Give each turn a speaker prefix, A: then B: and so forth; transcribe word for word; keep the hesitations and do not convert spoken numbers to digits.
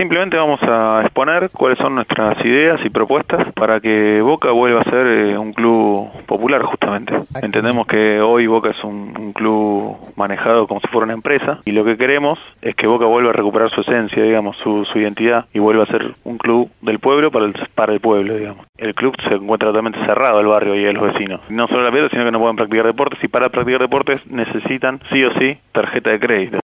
A: Simplemente vamos a exponer cuáles son nuestras ideas y propuestas para que Boca vuelva a ser eh, un club popular, justamente. Entendemos que hoy Boca es un, un club manejado como si fuera una empresa, y lo que queremos es que Boca vuelva a recuperar su esencia, digamos, su, su identidad, y vuelva a ser un club del pueblo para el, para el pueblo, digamos. El club se encuentra totalmente cerrado al barrio y a los vecinos. No solo la pelota, sino que no pueden practicar deportes, y para practicar deportes necesitan sí o sí tarjeta de crédito.